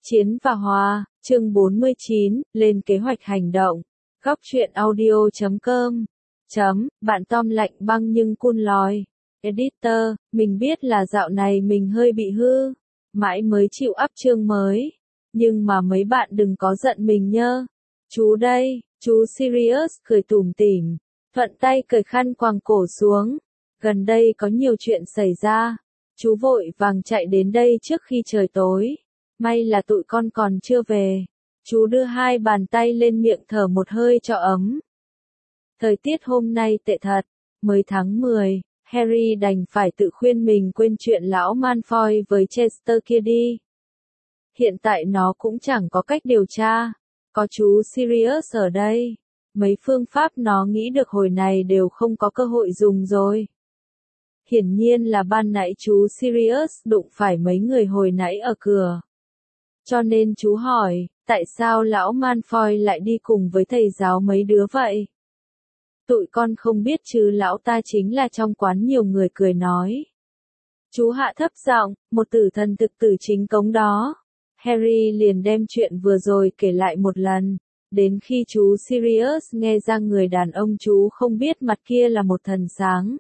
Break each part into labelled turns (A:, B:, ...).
A: Chiến và Hòa, chương 49, lên kế hoạch hành động. Góc truyện audio.com. Bạn Tom lạnh băng nhưng cool lòi. Editor, mình biết là dạo này mình hơi bị hư. Mãi mới chịu up chương mới. Nhưng mà mấy bạn đừng có giận mình nhớ. Chú đây, chú Sirius cười tủm tỉm. Thuận tay cởi khăn quàng cổ xuống. Gần đây có nhiều chuyện xảy ra. Chú vội vàng chạy đến đây trước khi trời tối. May là tụi con còn chưa về. Chú đưa hai bàn tay lên miệng thở một hơi cho ấm. Thời tiết hôm nay tệ thật. Mới tháng 10, Harry đành phải tự khuyên mình quên chuyện lão Malfoy với Chester kia đi. Hiện tại nó cũng chẳng có cách điều tra. Có chú Sirius ở đây. Mấy phương pháp nó nghĩ được hồi này đều không có cơ hội dùng rồi. Hiển nhiên là ban nãy chú Sirius đụng phải mấy người hồi nãy ở cửa. Cho nên chú hỏi, tại sao lão Malfoy lại đi cùng với thầy giáo mấy đứa vậy? Tụi con không biết chứ lão ta chính là trong quán nhiều người cười nói. Chú hạ thấp giọng, một tử thần thực tử chính cống đó. Harry liền đem chuyện vừa rồi kể lại một lần. Đến khi chú Sirius nghe ra người đàn ông chú không biết mặt kia là một thần sáng.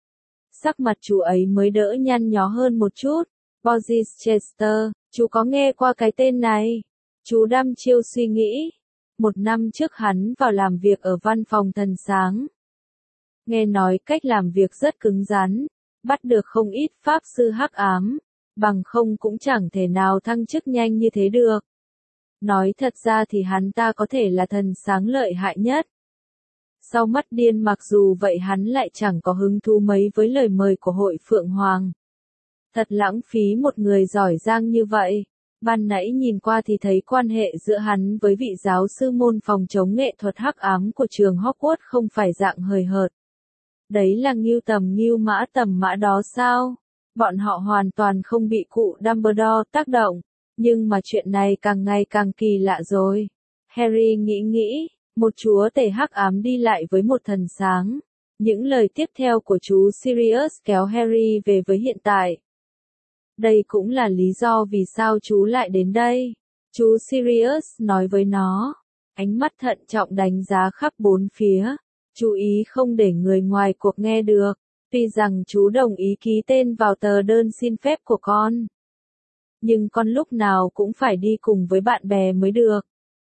A: Sắc mặt chú ấy mới đỡ nhăn nhó hơn một chút. Boris Chester, chú có nghe qua cái tên này? Chú đăm chiêu suy nghĩ. 1 năm trước hắn vào làm việc ở văn phòng thần sáng. Nghe nói cách làm việc rất cứng rắn, bắt được không ít pháp sư hắc ám, bằng không cũng chẳng thể nào thăng chức nhanh như thế được. Nói thật ra thì hắn ta có thể là thần sáng lợi hại nhất. Sau mắt điên mặc dù vậy hắn lại chẳng có hứng thú mấy với lời mời của hội Phượng Hoàng. Thật lãng phí một người giỏi giang như vậy. Ban nãy nhìn qua thì thấy quan hệ giữa hắn với vị giáo sư môn phòng chống nghệ thuật hắc ám của trường Hogwarts không phải dạng hời hợt. Đấy là ngưu tầm mã đó sao? Bọn họ hoàn toàn không bị cụ Dumbledore tác động. Nhưng mà chuyện này càng ngày càng kỳ lạ rồi. Harry nghĩ, một chúa tể hắc ám đi lại với một thần sáng. Những lời tiếp theo của chú Sirius kéo Harry về với hiện tại. Đây cũng là lý do vì sao chú lại đến đây. Chú Sirius nói với nó. Ánh mắt thận trọng đánh giá khắp bốn phía. Chú ý không để người ngoài cuộc nghe được. Tuy rằng chú đồng ý ký tên vào tờ đơn xin phép của con. Nhưng con lúc nào cũng phải đi cùng với bạn bè mới được.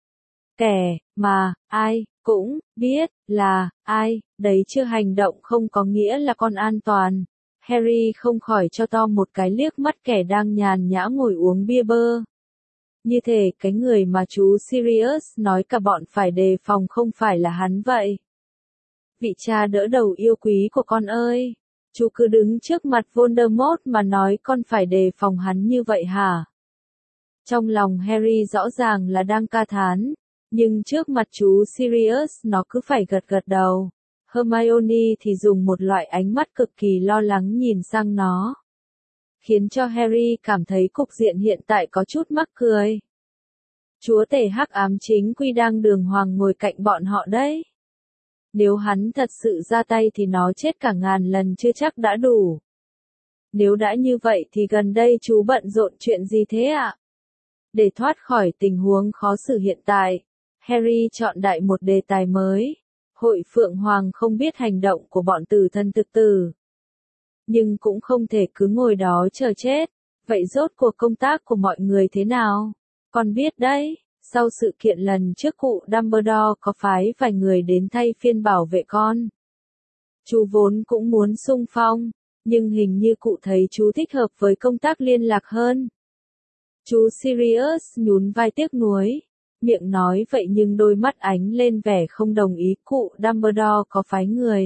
A: Kẻ mà ai cũng biết là ai, đấy chưa hành động không có nghĩa là con an toàn. Harry không khỏi cho Tom một cái liếc mắt kẻ đang nhàn nhã ngồi uống bia bơ. Như thể cái người mà chú Sirius nói cả bọn phải đề phòng không phải là hắn vậy. Vị cha đỡ đầu yêu quý của con ơi, chú cứ đứng trước mặt Voldemort mà nói con phải đề phòng hắn như vậy hả? Trong lòng Harry rõ ràng là đang ca thán, nhưng trước mặt chú Sirius nó cứ phải gật gật đầu. Hermione thì dùng một loại ánh mắt cực kỳ lo lắng nhìn sang nó. Khiến cho Harry cảm thấy cục diện hiện tại có chút mắc cười. Chúa tể hắc ám chính quy đang đường hoàng ngồi cạnh bọn họ đấy. Nếu hắn thật sự ra tay thì nó chết cả ngàn lần chưa chắc đã đủ. Nếu đã như vậy thì gần đây chú bận rộn chuyện gì thế ạ? Để thoát khỏi tình huống khó xử hiện tại, Harry chọn đại một đề tài mới. Hội Phượng Hoàng không biết hành động của bọn tử thần thực tử. Nhưng cũng không thể cứ ngồi đó chờ chết. Vậy rốt cuộc công tác của mọi người thế nào? Con biết đấy, sau sự kiện lần trước cụ Dumbledore có phái vài người đến thay phiên bảo vệ con. Chú vốn cũng muốn xung phong, nhưng hình như cụ thấy chú thích hợp với công tác liên lạc hơn. Chú Sirius nhún vai tiếc nuối. Miệng nói vậy nhưng đôi mắt ánh lên vẻ không đồng ý cụ Dumbledore có phái người.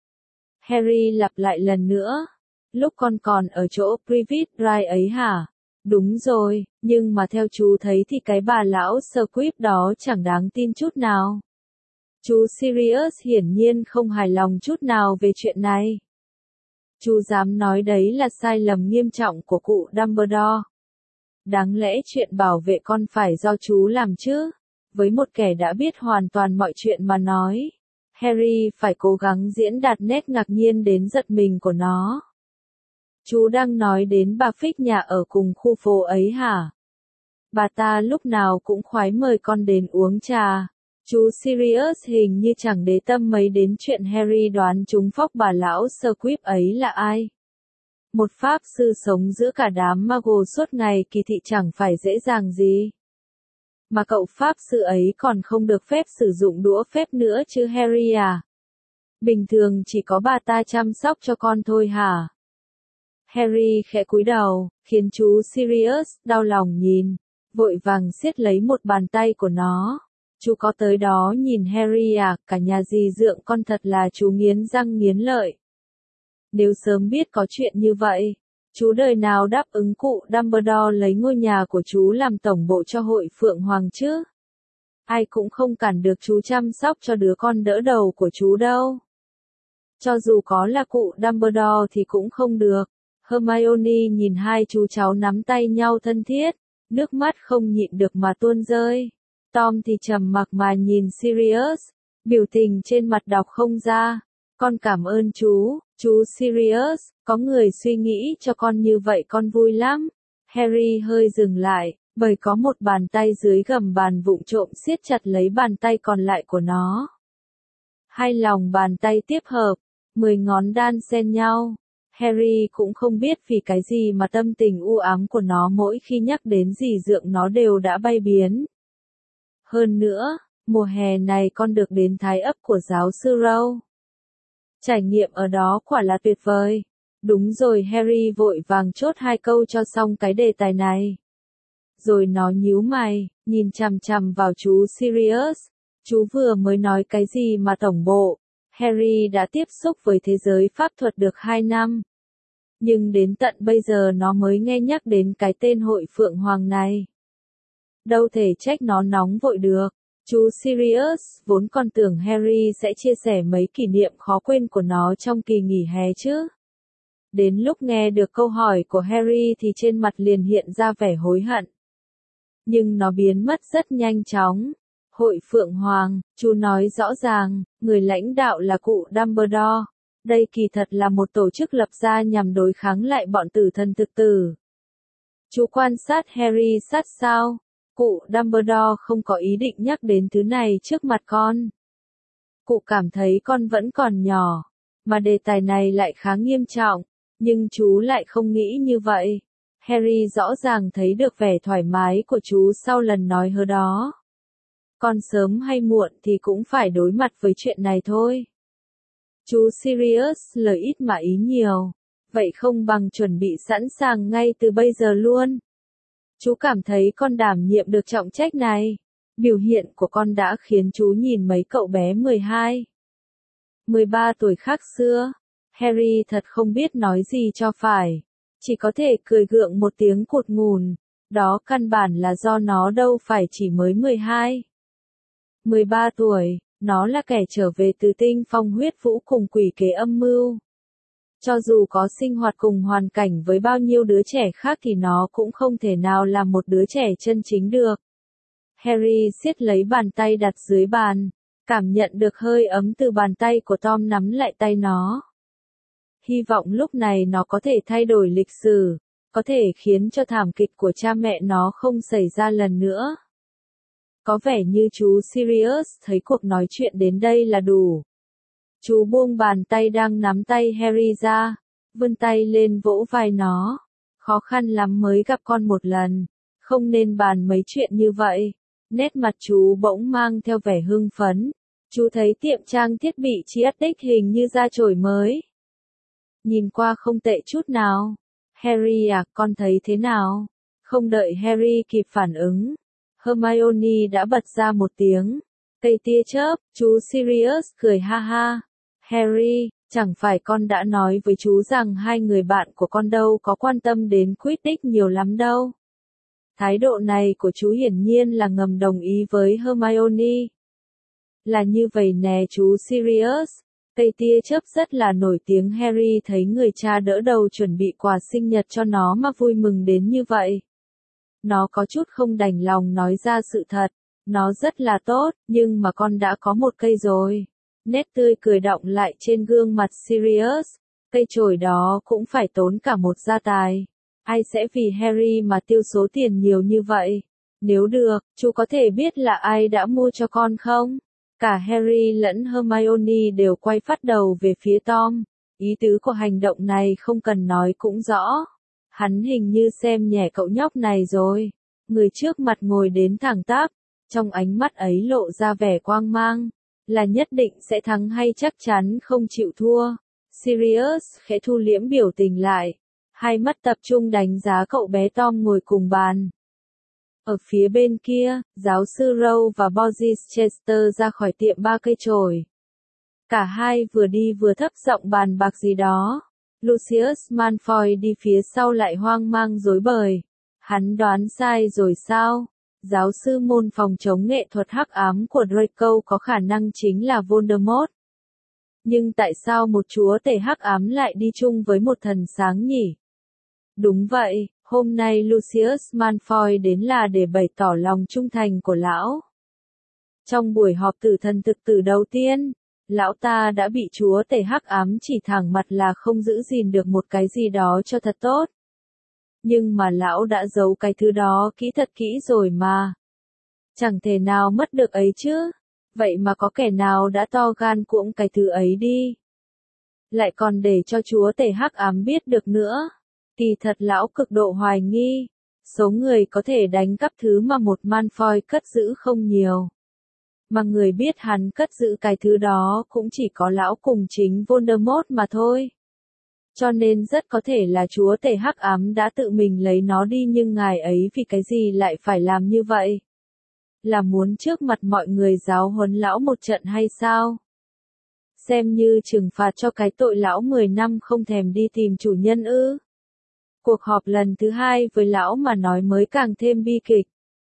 A: Harry lặp lại lần nữa. Lúc con còn ở chỗ Privet Drive ấy hả? Đúng rồi, nhưng mà theo chú thấy thì cái bà lão Squib đó chẳng đáng tin chút nào. Chú Sirius hiển nhiên không hài lòng chút nào về chuyện này. Chú dám nói đấy là sai lầm nghiêm trọng của cụ Dumbledore. Đáng lẽ chuyện bảo vệ con phải do chú làm chứ? Với một kẻ đã biết hoàn toàn mọi chuyện mà nói, Harry phải cố gắng diễn đạt nét ngạc nhiên đến giật mình của nó. Chú đang nói đến bà Fig nhà ở cùng khu phố ấy hả? Bà ta lúc nào cũng khoái mời con đến uống trà. Chú Sirius hình như chẳng để tâm mấy đến chuyện Harry đoán trúng phóc bà lão Squib ấy là ai. Một pháp sư sống giữa cả đám Muggle suốt ngày kỳ thị chẳng phải dễ dàng gì. Mà cậu pháp sư ấy còn không được phép sử dụng đũa phép nữa chứ Harry à? Bình thường chỉ có bà ta chăm sóc cho con thôi hả? Harry khẽ cúi đầu, khiến chú Sirius đau lòng nhìn, vội vàng siết lấy một bàn tay của nó. Chú có tới đó nhìn Harry à, cả nhà dì dượng con thật là chú nghiến răng nghiến lợi. Nếu sớm biết có chuyện như vậy, chú đời nào đáp ứng cụ Dumbledore lấy ngôi nhà của chú làm tổng bộ cho hội Phượng Hoàng chứ? Ai cũng không cản được chú chăm sóc cho đứa con đỡ đầu của chú đâu. Cho dù có là cụ Dumbledore thì cũng không được. Hermione nhìn hai chú cháu nắm tay nhau thân thiết, nước mắt không nhịn được mà tuôn rơi. Tom thì trầm mặc mà nhìn Sirius, biểu tình trên mặt đọc không ra. Con cảm ơn chú Sirius, có người suy nghĩ cho con như vậy con vui lắm. Harry hơi dừng lại, bởi có một bàn tay dưới gầm bàn vụng trộm siết chặt lấy bàn tay còn lại của nó. Hai lòng bàn tay tiếp hợp, 10 ngón đan xen nhau. Harry cũng không biết vì cái gì mà tâm tình u ám của nó mỗi khi nhắc đến dì dượng nó đều đã bay biến. Hơn nữa, mùa hè này con được đến thái ấp của giáo sư Rowe. Trải nghiệm ở đó quả là tuyệt vời. Đúng rồi, Harry vội vàng chốt hai câu cho xong cái đề tài này. Rồi nó nhíu mày, nhìn chằm chằm vào chú Sirius. Chú vừa mới nói cái gì mà tổng bộ? Harry đã tiếp xúc với thế giới pháp thuật được 2 năm. Nhưng đến tận bây giờ nó mới nghe nhắc đến cái tên hội Phượng Hoàng này. Đâu thể trách nó nóng vội được. Chú Sirius vốn còn tưởng Harry sẽ chia sẻ mấy kỷ niệm khó quên của nó trong kỳ nghỉ hè chứ. Đến lúc nghe được câu hỏi của Harry thì trên mặt liền hiện ra vẻ hối hận. Nhưng nó biến mất rất nhanh chóng. Hội Phượng Hoàng, chú nói rõ ràng, người lãnh đạo là cụ Dumbledore. Đây kỳ thật là một tổ chức lập ra nhằm đối kháng lại bọn tử thần thực tử. Chú quan sát Harry sát sao. Cụ Dumbledore không có ý định nhắc đến thứ này trước mặt con. Cụ cảm thấy con vẫn còn nhỏ, mà đề tài này lại khá nghiêm trọng, nhưng chú lại không nghĩ như vậy. Harry rõ ràng thấy được vẻ thoải mái của chú sau lần nói hớ đó. Con sớm hay muộn thì cũng phải đối mặt với chuyện này thôi. Chú Sirius lời ít mà ý nhiều, vậy không bằng chuẩn bị sẵn sàng ngay từ bây giờ luôn. Chú cảm thấy con đảm nhiệm được trọng trách này. Biểu hiện của con đã khiến chú nhìn mấy cậu bé 12, 13 tuổi khác xưa. Harry thật không biết nói gì cho phải. Chỉ có thể cười gượng một tiếng cụt ngùn. Đó căn bản là do nó đâu phải chỉ mới 12, 13 tuổi. Nó là kẻ trở về từ tinh phong huyết vũ cùng quỷ kế âm mưu. Cho dù có sinh hoạt cùng hoàn cảnh với bao nhiêu đứa trẻ khác thì nó cũng không thể nào là một đứa trẻ chân chính được. Harry siết lấy bàn tay đặt dưới bàn, cảm nhận được hơi ấm từ bàn tay của Tom nắm lại tay nó. Hy vọng lúc này nó có thể thay đổi lịch sử, có thể khiến cho thảm kịch của cha mẹ nó không xảy ra lần nữa. Có vẻ như chú Sirius thấy cuộc nói chuyện đến đây là đủ. Chú buông bàn tay đang nắm tay Harry ra, vươn tay lên vỗ vai nó. Khó khăn lắm mới gặp con một lần, không nên bàn mấy chuyện như vậy. Nét mặt chú bỗng mang theo vẻ hưng phấn. Chú thấy tiệm trang thiết bị Chiatic hình như ra chổi mới. Nhìn qua không tệ chút nào. Harry à, con thấy thế nào? Không đợi Harry kịp phản ứng, Hermione đã bật ra một tiếng. Cây tia chớp, chú Sirius cười ha ha. Harry, chẳng phải con đã nói với chú rằng hai người bạn của con đâu có quan tâm đến Quidditch nhiều lắm đâu. Thái độ này của chú hiển nhiên là ngầm đồng ý với Hermione. Là như vậy nè chú Sirius, cây tia chớp rất là nổi tiếng. Harry thấy người cha đỡ đầu chuẩn bị quà sinh nhật cho nó mà vui mừng đến như vậy. Nó có chút không đành lòng nói ra sự thật, nó rất là tốt, nhưng mà con đã có một cây rồi. Nét tươi cười đọng lại trên gương mặt Sirius, cây chổi đó cũng phải tốn cả một gia tài. Ai sẽ vì Harry mà tiêu số tiền nhiều như vậy? Nếu được, chú có thể biết là ai đã mua cho con không? Cả Harry lẫn Hermione đều quay phát đầu về phía Tom. Ý tứ của hành động này không cần nói cũng rõ. Hắn hình như xem nhẹ cậu nhóc này rồi. Người trước mặt ngồi đến thẳng tắp, trong ánh mắt ấy lộ ra vẻ quang mang. Là nhất định sẽ thắng hay chắc chắn không chịu thua. Sirius khẽ thu liễm biểu tình lại. Hai mắt tập trung đánh giá cậu bé Tom ngồi cùng bàn. Ở phía bên kia, giáo sư Rowe và Boris Chester ra khỏi tiệm ba cây chổi. Cả hai vừa đi vừa thấp giọng bàn bạc gì đó. Lucius Malfoy đi phía sau lại hoang mang rối bời. Hắn đoán sai rồi sao? Giáo sư môn phòng chống nghệ thuật hắc ám của Draco có khả năng chính là Voldemort. Nhưng tại sao một chúa tể hắc ám lại đi chung với một thần sáng nhỉ? Đúng vậy, hôm nay Lucius Malfoy đến là để bày tỏ lòng trung thành của lão. Trong buổi họp tử thần thực tử đầu tiên, lão ta đã bị chúa tể hắc ám chỉ thẳng mặt là không giữ gìn được một cái gì đó cho thật tốt. Nhưng mà lão đã giấu cái thứ đó kỹ thật kỹ rồi mà. Chẳng thể nào mất được ấy chứ. Vậy mà có kẻ nào đã to gan cuỗng cái thứ ấy đi. Lại còn để cho chúa tể hắc ám biết được nữa. Kỳ thật lão cực độ hoài nghi. Số người có thể đánh cắp thứ mà một Malfoy cất giữ không nhiều. Mà người biết hắn cất giữ cái thứ đó cũng chỉ có lão cùng chính Voldemort mà thôi. Cho nên rất có thể là chúa tể hắc ám đã tự mình lấy nó đi, nhưng ngài ấy vì cái gì lại phải làm như vậy? Là muốn trước mặt mọi người giáo huấn lão một trận hay sao? Xem như trừng phạt cho cái tội lão 10 năm không thèm đi tìm chủ nhân ư? Cuộc họp lần thứ hai với lão mà nói mới càng thêm bi kịch.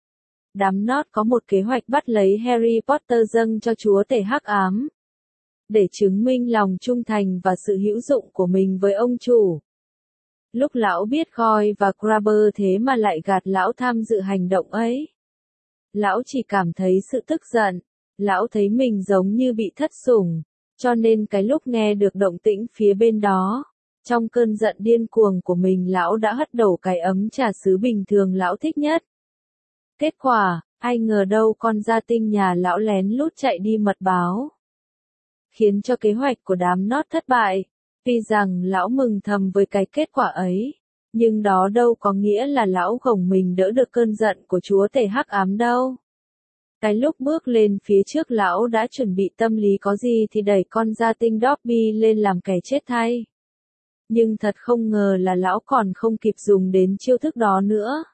A: Đám nót có một kế hoạch bắt lấy Harry Potter dâng cho chúa tể hắc ám. Để chứng minh lòng trung thành và sự hữu dụng của mình với ông chủ. Lúc lão biết Goyle và Crabber thế mà lại gạt lão tham dự hành động ấy. Lão chỉ cảm thấy sự tức giận. Lão thấy mình giống như bị thất sủng. Cho nên cái lúc nghe được động tĩnh phía bên đó, trong cơn giận điên cuồng của mình lão đã hất đổ cái ấm trà sứ bình thường lão thích nhất. Kết quả, ai ngờ đâu con gia tinh nhà lão lén lút chạy đi mật báo. Khiến cho kế hoạch của đám nót thất bại. Tuy rằng lão mừng thầm với cái kết quả ấy, nhưng đó đâu có nghĩa là lão gồng mình đỡ được cơn giận của chúa tể hắc ám đâu. Cái lúc bước lên phía trước lão đã chuẩn bị tâm lý có gì thì đẩy con gia tinh Dobby lên làm kẻ chết thay. Nhưng thật không ngờ là lão còn không kịp dùng đến chiêu thức đó nữa.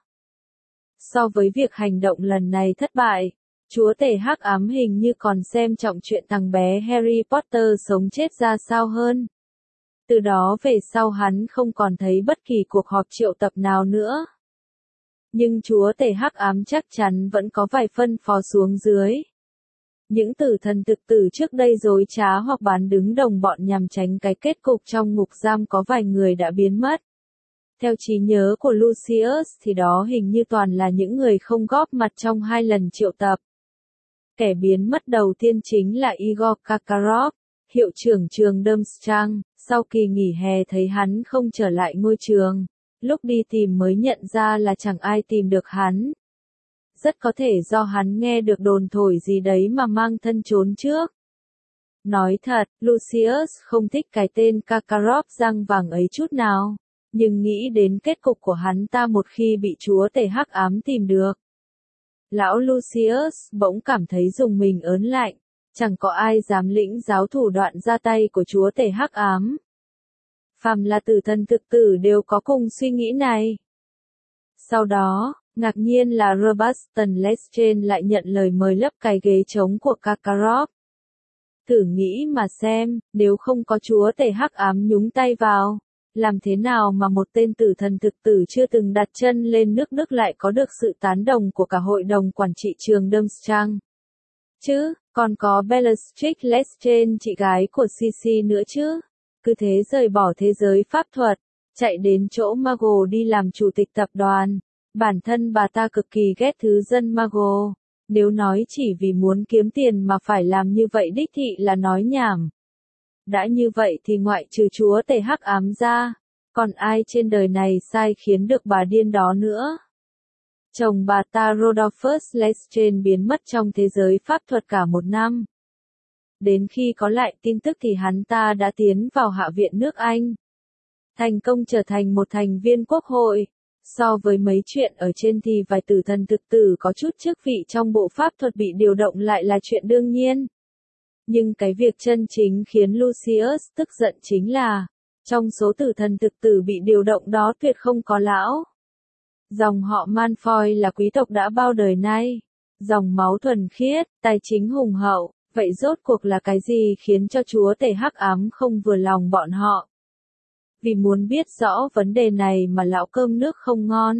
A: So với việc hành động lần này thất bại, chúa tể hắc ám hình như còn xem trọng chuyện thằng bé Harry Potter sống chết ra sao hơn. Từ đó về sau hắn không còn thấy bất kỳ cuộc họp triệu tập nào nữa. Nhưng chúa tể hắc ám chắc chắn vẫn có vài phân phó xuống dưới. Những tử thần thực tử trước đây dối trá hoặc bán đứng đồng bọn nhằm tránh cái kết cục trong ngục giam có vài người đã biến mất. Theo trí nhớ của Lucius thì đó hình như toàn là những người không góp mặt trong 2 lần triệu tập. Kẻ biến mất đầu tiên chính là Igor Karkaroff, hiệu trưởng trường Durmstrang. Sau kỳ nghỉ hè thấy hắn không trở lại ngôi trường, lúc đi tìm mới nhận ra là chẳng ai tìm được hắn. Rất có thể do hắn nghe được đồn thổi gì đấy mà mang thân trốn trước. Nói thật, Lucius không thích cái tên Karkaroff răng vàng ấy chút nào, nhưng nghĩ đến kết cục của hắn ta một khi bị chúa tể hắc ám tìm được. Lão Lucius bỗng cảm thấy rùng mình ớn lạnh, chẳng có ai dám lĩnh giáo thủ đoạn ra tay của chúa tể hắc ám. Phàm là tử thần thực tử đều có cùng suy nghĩ này. Sau đó, ngạc nhiên là Sebastian Lestrange lại nhận lời mời lấp cái ghế trống của Karkaroff. Thử nghĩ mà xem, nếu không có chúa tể hắc ám nhúng tay vào, làm thế nào mà một tên tử thần thực tử chưa từng đặt chân lên nước Đức lại có được sự tán đồng của cả hội đồng quản trị trường Durmstrang? Chứ, còn có Bellatrix Lestrange, chị gái của Sisi nữa chứ. Cứ thế rời bỏ thế giới pháp thuật, chạy đến chỗ Mago đi làm chủ tịch tập đoàn. Bản thân bà ta cực kỳ ghét thứ dân Mago. Nếu nói chỉ vì muốn kiếm tiền mà phải làm như vậy đích thị là nói nhảm. Đã như vậy thì ngoại trừ chúa tể hắc ám ra, còn ai trên đời này sai khiến được bà điên đó nữa? Chồng bà ta Rodolphus Lestrange biến mất trong thế giới pháp thuật cả một năm. Đến khi có lại tin tức thì hắn ta đã tiến vào Hạ viện nước Anh. Thành công trở thành một thành viên quốc hội. So với mấy chuyện ở trên thì vài tử thần thực tử có chút chức vị trong bộ pháp thuật bị điều động lại là chuyện đương nhiên. Nhưng cái việc chân chính khiến Lucius tức giận chính là, trong số tử thần thực tử bị điều động đó tuyệt không có lão. Dòng họ Malfoy là quý tộc đã bao đời nay. Dòng máu thuần khiết, tài chính hùng hậu, vậy rốt cuộc là cái gì khiến cho chúa tể hắc ám không vừa lòng bọn họ? Vì muốn biết rõ vấn đề này mà lão cơm nước không ngon.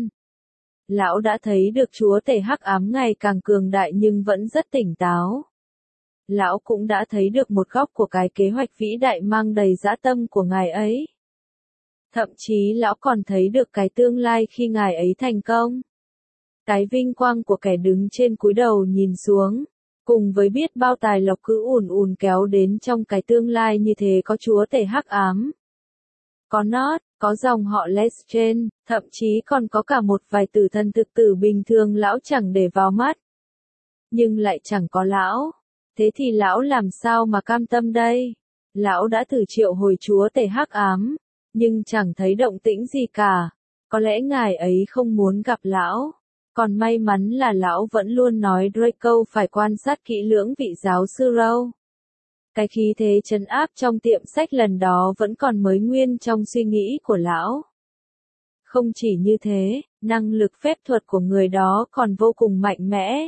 A: Lão đã thấy được chúa tể hắc ám ngày càng cường đại nhưng vẫn rất tỉnh táo. Lão cũng đã thấy được một góc của cái kế hoạch vĩ đại mang đầy dã tâm của ngài ấy. Thậm chí lão còn thấy được cái tương lai khi ngài ấy thành công. Cái vinh quang của kẻ đứng trên cúi đầu nhìn xuống, cùng với biết bao tài lộc cứ ùn ùn kéo đến trong cái tương lai như thế có chúa tể hắc ám. Có Nod, có dòng họ Lestrange, thậm chí còn có cả một vài tử thần thực tử bình thường lão chẳng để vào mắt. Nhưng lại chẳng có lão. Thế thì lão làm sao mà cam tâm đây? Lão đã thử triệu hồi chúa tể hắc ám, nhưng chẳng thấy động tĩnh gì cả. Có lẽ ngài ấy không muốn gặp lão. Còn may mắn là lão vẫn luôn nói Draco phải quan sát kỹ lưỡng vị giáo sư Rowe. Cái khí thế trấn áp trong tiệm sách lần đó vẫn còn mới nguyên trong suy nghĩ của lão. Không chỉ như thế, năng lực phép thuật của người đó còn vô cùng mạnh mẽ.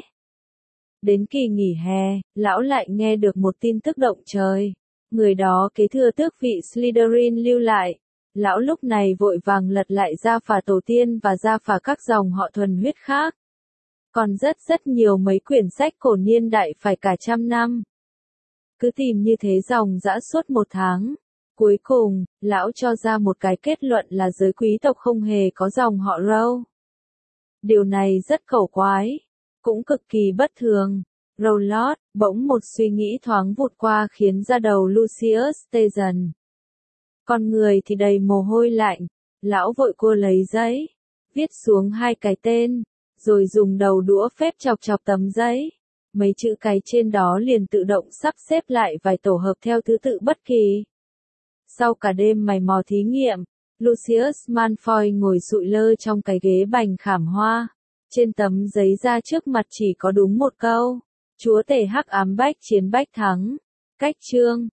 A: Đến kỳ nghỉ hè, lão lại nghe được một tin tức động trời. Người đó kế thừa tước vị Slytherin lưu lại. Lão lúc này vội vàng lật lại gia phả tổ tiên và gia phả các dòng họ thuần huyết khác. Còn rất nhiều mấy quyển sách cổ niên đại phải cả trăm năm. Cứ tìm như thế dòng dã suốt một tháng. Cuối cùng, lão cho ra một cái kết luận là giới quý tộc không hề có dòng họ Rowe. Điều này rất cẩu quái, cũng cực kỳ bất thường. Rowlott, bỗng một suy nghĩ thoáng vụt qua khiến da đầu Lucius tê dần. Con người thì đầy mồ hôi lạnh, lão vội cua lấy giấy, viết xuống hai cái tên, rồi dùng đầu đũa phép chọc tấm giấy. Mấy chữ cái trên đó liền tự động sắp xếp lại vài tổ hợp theo thứ tự bất kỳ. Sau cả đêm mày mò thí nghiệm, Lucius Malfoy ngồi sụi lơ trong cái ghế bành khảm hoa. Trên tấm giấy ra trước mặt chỉ có đúng một câu. Chúa tể hắc ám bách chiến bách thắng. Cách chương.